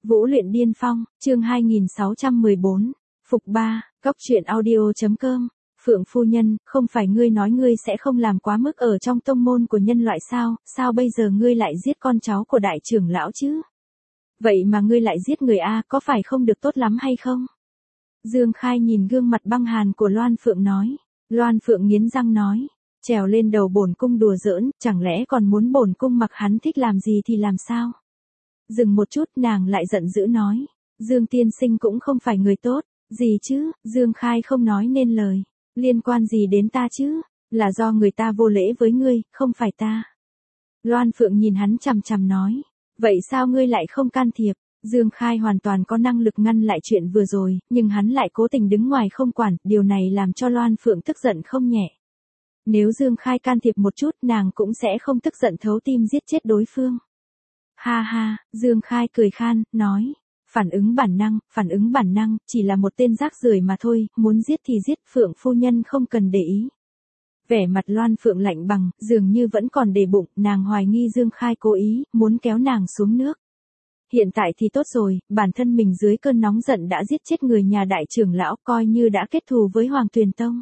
Vũ luyện điên phong, chương 2614. Phục 3, Cóc truyện audio.com. Phượng phu nhân, không phải ngươi nói ngươi sẽ không làm quá mức ở trong tông môn của nhân loại sao, sao bây giờ ngươi lại giết con cháu của đại trưởng lão chứ? Vậy mà ngươi lại giết người a, có phải không được tốt lắm hay không? Dương Khai nhìn gương mặt băng hàn của Loan Phượng nói. Loan Phượng nghiến răng nói, trèo lên đầu bổn cung đùa giỡn, chẳng lẽ còn muốn bổn cung mặc hắn thích làm gì thì làm sao? Dừng một chút, nàng lại giận dữ nói, Dương tiên sinh cũng không phải người tốt. Gì chứ? Dương Khai không nói nên lời. Liên quan gì đến ta chứ? Là do người ta vô lễ với ngươi, không phải ta. Loan Phượng nhìn hắn chằm chằm nói, vậy sao ngươi lại không can thiệp? Dương Khai hoàn toàn có năng lực ngăn lại chuyện vừa rồi, nhưng hắn lại cố tình đứng ngoài không quản, điều này làm cho Loan Phượng tức giận không nhẹ. Nếu Dương Khai can thiệp một chút, nàng cũng sẽ không tức giận thấu tim giết chết đối phương. Ha ha, Dương Khai cười khan, nói, phản ứng bản năng, chỉ là một tên rác rưởi mà thôi, muốn giết thì giết, Phượng phu nhân không cần để ý. Vẻ mặt Loan Phượng lạnh bằng, dường như vẫn còn để bụng, nàng hoài nghi Dương Khai cố ý, muốn kéo nàng xuống nước. Hiện tại thì tốt rồi, bản thân mình dưới cơn nóng giận đã giết chết người nhà đại trưởng lão, coi như đã kết thù với Hoàng Tuyền Tông.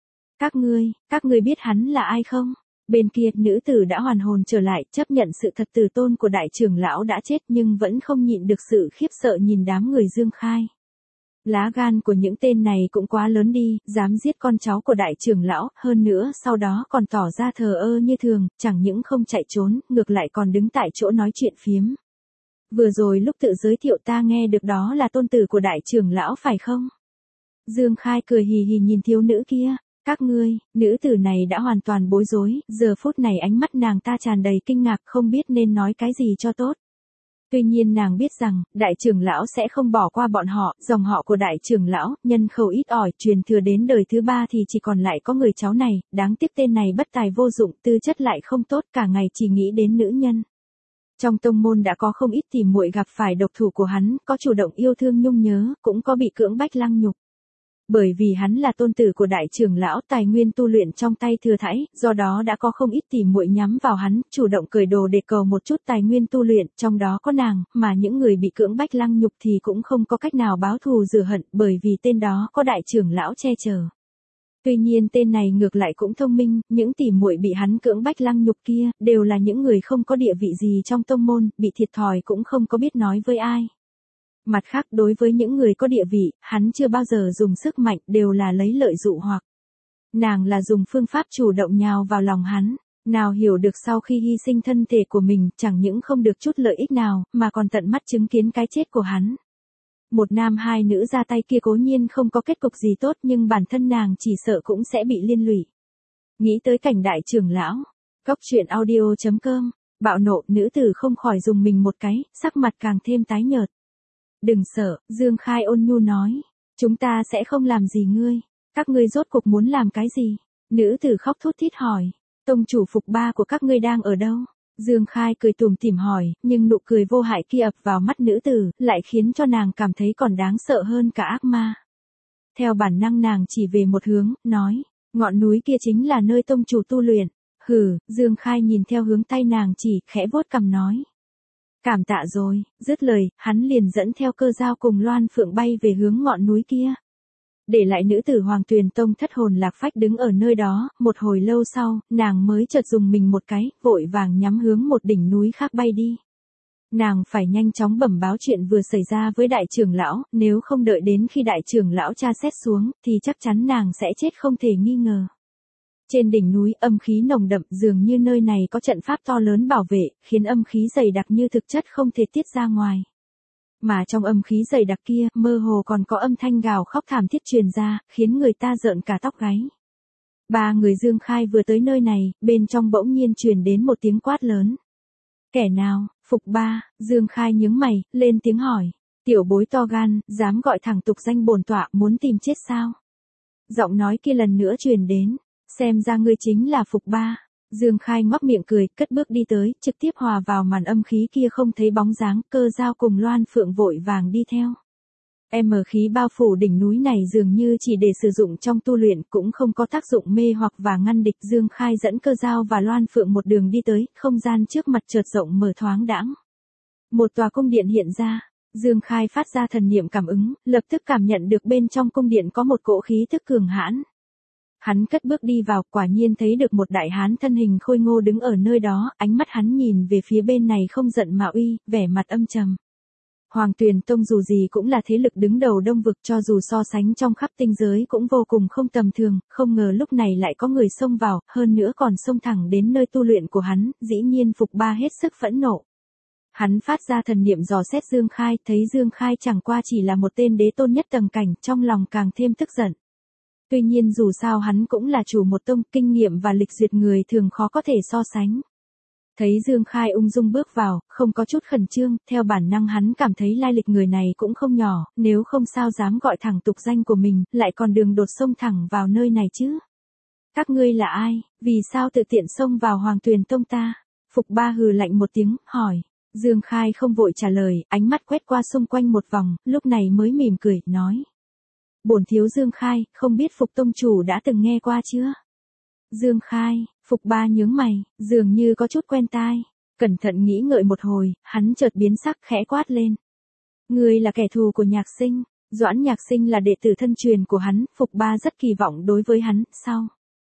Các ngươi biết hắn là ai không? Bên kia, nữ tử đã hoàn hồn trở lại, chấp nhận sự thật tử tôn của đại trưởng lão đã chết nhưng vẫn không nhịn được sự khiếp sợ nhìn đám người Dương Khai. Lá gan của những tên này cũng quá lớn đi, dám giết con cháu của đại trưởng lão, hơn nữa sau đó còn tỏ ra thờ ơ như thường, chẳng những không chạy trốn, ngược lại còn đứng tại chỗ nói chuyện phiếm. Vừa rồi lúc tự giới thiệu ta nghe được đó là tôn tử của đại trưởng lão phải không? Dương Khai cười hì hì nhìn thiếu nữ kia. Các ngươi, nữ tử này đã hoàn toàn bối rối, giờ phút này ánh mắt nàng ta tràn đầy kinh ngạc không biết nên nói cái gì cho tốt. Tuy nhiên nàng biết rằng, đại trưởng lão sẽ không bỏ qua bọn họ, dòng họ của đại trưởng lão, nhân khẩu ít ỏi, truyền thừa đến đời thứ 3 thì chỉ còn lại có người cháu này, đáng tiếc tên này bất tài vô dụng, tư chất lại không tốt, cả ngày chỉ nghĩ đến nữ nhân. Trong tông môn đã có không ít tỉ muội gặp phải độc thủ của hắn, có chủ động yêu thương nhung nhớ, cũng có bị cưỡng bách lăng nhục. Bởi vì hắn là tôn tử của đại trưởng lão, tài nguyên tu luyện trong tay thừa thãi, do đó đã có không ít tỉ muội nhắm vào hắn, chủ động cởi đồ để cầu một chút tài nguyên tu luyện, trong đó có nàng, mà những người bị cưỡng bách lăng nhục thì cũng không có cách nào báo thù rửa hận, bởi vì tên đó có đại trưởng lão che chở. Tuy nhiên tên này ngược lại cũng thông minh, những tỉ muội bị hắn cưỡng bách lăng nhục kia, đều là những người không có địa vị gì trong tông môn, bị thiệt thòi cũng không có biết nói với ai. Mặt khác đối với những người có địa vị, hắn chưa bao giờ dùng sức mạnh, đều là lấy lợi dụ hoặc. Nàng là dùng phương pháp chủ động nhào vào lòng hắn, nào hiểu được sau khi hy sinh thân thể của mình, chẳng những không được chút lợi ích nào, mà còn tận mắt chứng kiến cái chết của hắn. Một nam hai nữ ra tay kia cố nhiên không có kết cục gì tốt nhưng bản thân nàng chỉ sợ cũng sẽ bị liên lụy. Nghĩ tới cảnh đại trưởng lão, Cóc truyện audio.com, bạo nộ, nữ tử không khỏi dùng mình một cái, sắc mặt càng thêm tái nhợt. Đừng sợ, Dương Khai ôn nhu nói, chúng ta sẽ không làm gì ngươi, các ngươi rốt cuộc muốn làm cái gì? Nữ tử khóc thút thít hỏi, tông chủ Phục 3 của các ngươi đang ở đâu? Dương Khai cười tủm tỉm hỏi, nhưng nụ cười vô hại kia ập vào mắt nữ tử, lại khiến cho nàng cảm thấy còn đáng sợ hơn cả ác ma. Theo bản năng nàng chỉ về một hướng, nói, ngọn núi kia chính là nơi tông chủ tu luyện. Hừ, Dương Khai nhìn theo hướng tay nàng chỉ, khẽ vuốt cằm nói. Cảm tạ rồi, dứt lời, hắn liền dẫn theo Cơ Dao cùng Loan Phượng bay về hướng ngọn núi kia. Để lại nữ tử Hoàng Tuyền Tông thất hồn lạc phách đứng ở nơi đó, một hồi lâu sau, nàng mới chợt dùng mình một cái, vội vàng nhắm hướng một đỉnh núi khác bay đi. Nàng phải nhanh chóng bẩm báo chuyện vừa xảy ra với đại trưởng lão, nếu không đợi đến khi đại trưởng lão tra xét xuống, thì chắc chắn nàng sẽ chết không thể nghi ngờ. Trên đỉnh núi âm khí nồng đậm, dường như nơi này có trận pháp to lớn bảo vệ, khiến âm khí dày đặc như thực chất không thể tiết ra ngoài. Mà trong âm khí dày đặc kia, mơ hồ còn có âm thanh gào khóc thảm thiết truyền ra, khiến người ta rợn cả tóc gáy. Ba người Dương Khai vừa tới nơi này, bên trong bỗng nhiên truyền đến một tiếng quát lớn. Kẻ nào? Phục 3, Dương Khai nhướng mày, lên tiếng hỏi. Tiểu bối to gan, dám gọi thẳng tục danh bổn tọa, muốn tìm chết sao? Giọng nói kia lần nữa truyền đến. Xem ra ngươi chính là Phục 3. Dương Khai ngoác miệng cười, cất bước đi tới, trực tiếp hòa vào màn âm khí kia không thấy bóng dáng, Cơ Dao cùng Loan Phượng vội vàng đi theo. Khí bao phủ đỉnh núi này dường như chỉ để sử dụng trong tu luyện, cũng không có tác dụng mê hoặc và ngăn địch. Dương Khai dẫn Cơ Dao và Loan Phượng một đường đi tới, không gian trước mặt chợt rộng mở thoáng đãng. Một tòa cung điện hiện ra. Dương Khai phát ra thần niệm cảm ứng, lập tức cảm nhận được bên trong cung điện có một cỗ khí tức cường hãn. Hắn cất bước đi vào, quả nhiên thấy được một đại hán thân hình khôi ngô đứng ở nơi đó, ánh mắt hắn nhìn về phía bên này không giận mà uy, vẻ mặt âm trầm. Hoàng Tuyền Tông dù gì cũng là thế lực đứng đầu Đông vực, cho dù so sánh trong khắp tinh giới cũng vô cùng không tầm thường, không ngờ lúc này lại có người xông vào, hơn nữa còn xông thẳng đến nơi tu luyện của hắn, dĩ nhiên Phục Ba hết sức phẫn nộ. Hắn phát ra thần niệm dò xét Dương Khai, thấy Dương Khai chẳng qua chỉ là một tên đế tôn nhất tầng cảnh, trong lòng càng thêm tức giận. Tuy nhiên dù sao hắn cũng là chủ một tông, kinh nghiệm và lịch duyệt người thường khó có thể so sánh. Thấy Dương Khai ung dung bước vào, không có chút khẩn trương, theo bản năng hắn cảm thấy lai lịch người này cũng không nhỏ, nếu không sao dám gọi thẳng tục danh của mình, lại còn đường đột xông thẳng vào nơi này chứ. Các ngươi là ai, vì sao tự tiện xông vào Hoàng Tuyền Tông ta? Phục Ba hừ lạnh một tiếng, hỏi. Dương Khai không vội trả lời, ánh mắt quét qua xung quanh một vòng, lúc này mới mỉm cười, nói. Bổn thiếu Dương Khai, không biết Phục Tông chủ đã từng nghe qua chưa? Dương Khai, Phục Ba nhướng mày, dường như có chút quen tai. Cẩn thận nghĩ ngợi một hồi, hắn chợt biến sắc khẽ quát lên. Ngươi là kẻ thù của Nhạc Sinh, Doãn Nhạc Sinh là đệ tử thân truyền của hắn, Phục Ba rất kỳ vọng đối với hắn, sao?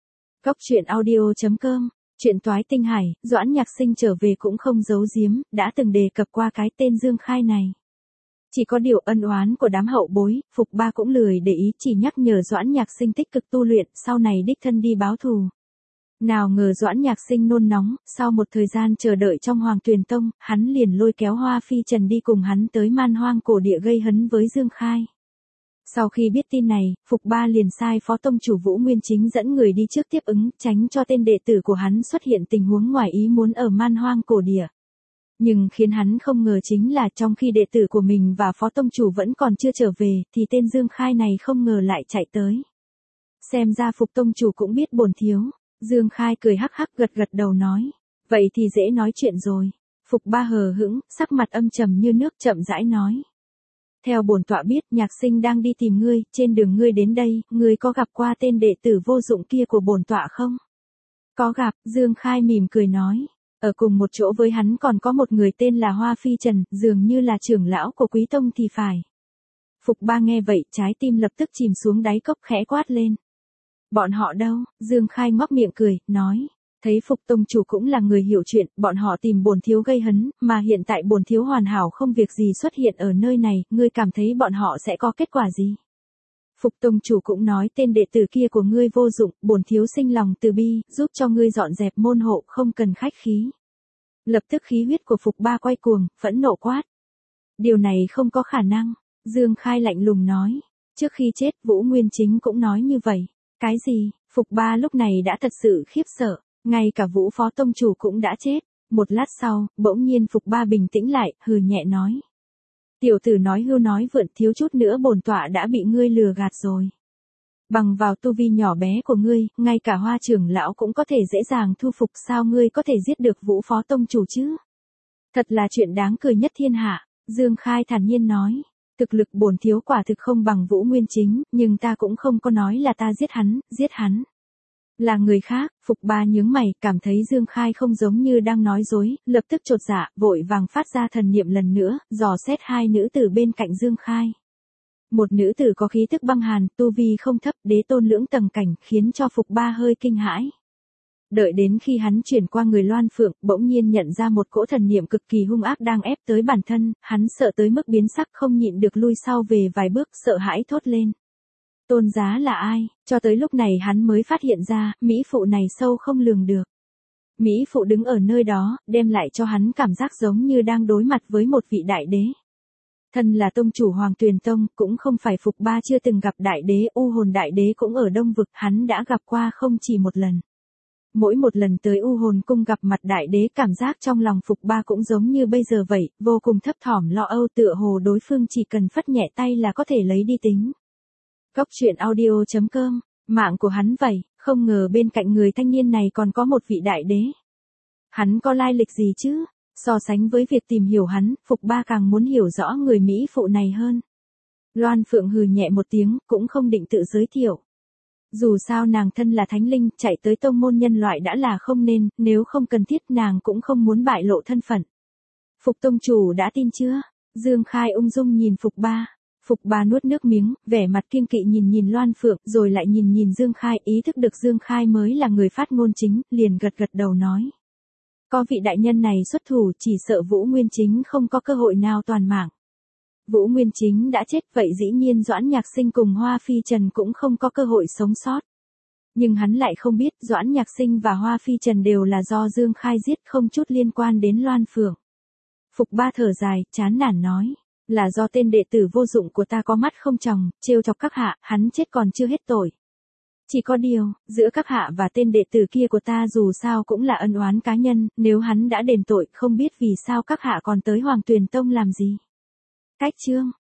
Cốc.audio.com, chuyện toái tinh hải, Doãn Nhạc Sinh trở về cũng không giấu giếm, đã từng đề cập qua cái tên Dương Khai này. Chỉ có điều ân oán của đám hậu bối, Phục Ba cũng lười để ý, chỉ nhắc nhở Doãn Nhạc Sinh tích cực tu luyện, sau này đích thân đi báo thù. Nào ngờ Doãn Nhạc Sinh nôn nóng, sau một thời gian chờ đợi trong Hoàng Tuyền Tông, hắn liền lôi kéo Hoa Phi Trần đi cùng hắn tới Man Hoang cổ địa gây hấn với Dương Khai. Sau khi biết tin này, Phục Ba liền sai phó tông chủ Vũ Nguyên Chính dẫn người đi trước tiếp ứng, tránh cho tên đệ tử của hắn xuất hiện tình huống ngoài ý muốn ở Man Hoang cổ địa. Nhưng khiến hắn không ngờ chính là trong khi đệ tử của mình và phó tông chủ vẫn còn chưa trở về, thì tên Dương Khai này không ngờ lại chạy tới. Xem ra Phục tông chủ cũng biết bổn thiếu. Dương Khai cười hắc hắc gật gật đầu nói. Vậy thì dễ nói chuyện rồi. Phục Ba hờ hững, sắc mặt âm trầm như nước, chậm rãi nói. Theo bổn tọa biết, Nhạc Sinh đang đi tìm ngươi, trên đường ngươi đến đây, ngươi có gặp qua tên đệ tử vô dụng kia của bổn tọa không? Có gặp, Dương Khai mỉm cười nói. Ở cùng một chỗ với hắn còn có một người tên là Hoa Phi Trần, dường như là trưởng lão của Quý Tông thì phải. Phục Ba nghe vậy, trái tim lập tức chìm xuống đáy cốc, khẽ quát lên. Bọn họ đâu? Dương Khai ngoác miệng cười, nói. Thấy Phục Tông chủ cũng là người hiểu chuyện, bọn họ tìm bổn thiếu gây hấn, mà hiện tại bổn thiếu hoàn hảo không việc gì xuất hiện ở nơi này, ngươi cảm thấy bọn họ sẽ có kết quả gì? Phục Tông chủ cũng nói tên đệ tử kia của ngươi vô dụng, bổn thiếu sinh lòng từ bi, giúp cho ngươi dọn dẹp môn hộ, không cần khách khí. Lập tức khí huyết của Phục Ba quay cuồng, phẫn nộ quát. Điều này không có khả năng, Dương Khai lạnh lùng nói. Trước khi chết, Vũ Nguyên Chính cũng nói như vậy. Cái gì? Phục Ba lúc này đã thật sự khiếp sợ, ngay cả Vũ Phó Tông chủ cũng đã chết. Một lát sau, bỗng nhiên Phục Ba bình tĩnh lại, hừ nhẹ nói. Tiểu tử nói hưu nói vượn, thiếu chút nữa bổn tọa đã bị ngươi lừa gạt rồi. Bằng vào tu vi nhỏ bé của ngươi, ngay cả Hoa trưởng lão cũng có thể dễ dàng thu phục, sao ngươi có thể giết được Vũ Phó Tông chủ chứ? Thật là chuyện đáng cười nhất thiên hạ, Dương Khai thản nhiên nói. Thực lực bổn thiếu quả thực không bằng Vũ Nguyên Chính, nhưng ta cũng không có nói là ta giết hắn. Là người khác. Phục Ba nhướng mày, cảm thấy Dương Khai không giống như đang nói dối, lập tức chột dạ, vội vàng phát ra thần niệm lần nữa, dò xét hai nữ tử bên cạnh Dương Khai. Một nữ tử có khí tức băng hàn, tu vi không thấp, đế tôn lưỡng tầng cảnh, khiến cho Phục Ba hơi kinh hãi. Đợi đến khi hắn chuyển qua người Loan Phượng, bỗng nhiên nhận ra một cỗ thần niệm cực kỳ hung ác đang ép tới bản thân, hắn sợ tới mức biến sắc, không nhịn được lui sau về vài bước, sợ hãi thốt lên. Tôn giá là ai? Cho tới lúc này hắn mới phát hiện ra, mỹ phụ này sâu không lường được. Mỹ phụ đứng ở nơi đó, đem lại cho hắn cảm giác giống như đang đối mặt với một vị đại đế. Thân là tông chủ Hoàng Tuyền Tông, cũng không phải Phục Ba chưa từng gặp đại đế, U Hồn đại đế cũng ở Đông vực, hắn đã gặp qua không chỉ một lần. Mỗi một lần tới U Hồn cung gặp mặt đại đế, cảm giác trong lòng Phục Ba cũng giống như bây giờ vậy, vô cùng thấp thỏm lo âu, tựa hồ đối phương chỉ cần phất nhẹ tay là có thể lấy đi tính. Cốc.audio.com, mạng của hắn vậy, không ngờ bên cạnh người thanh niên này còn có một vị đại đế. Hắn có lai lịch gì chứ? So sánh với việc tìm hiểu hắn, Phục Ba càng muốn hiểu rõ người Mỹ phụ này hơn. Loan Phượng hừ nhẹ một tiếng, cũng không định tự giới thiệu. Dù sao nàng thân là thánh linh, chạy tới tông môn nhân loại đã là không nên, nếu không cần thiết nàng cũng không muốn bại lộ thân phận. Phục tông chủ đã tin chưa? Dương Khai ung dung nhìn Phục Ba. Phục Ba nuốt nước miếng, vẻ mặt kiêng kỵ nhìn Loan Phượng, rồi lại nhìn Dương Khai, ý thức được Dương Khai mới là người phát ngôn chính, liền gật đầu nói. Có vị đại nhân này xuất thủ, chỉ sợ Vũ Nguyên Chính không có cơ hội nào toàn mạng. Vũ Nguyên Chính đã chết, vậy dĩ nhiên Doãn Nhạc Sinh cùng Hoa Phi Trần cũng không có cơ hội sống sót. Nhưng hắn lại không biết Doãn Nhạc Sinh và Hoa Phi Trần đều là do Dương Khai giết, không chút liên quan đến Loan Phượng. Phục Ba thở dài, chán nản nói. Là do tên đệ tử vô dụng của ta có mắt không tròng, trêu chọc các hạ, hắn chết còn chưa hết tội. Chỉ có điều, giữa các hạ và tên đệ tử kia của ta dù sao cũng là ân oán cá nhân, nếu hắn đã đền tội, không biết vì sao các hạ còn tới Hoàng Tuyền Tông làm gì. Cách chương.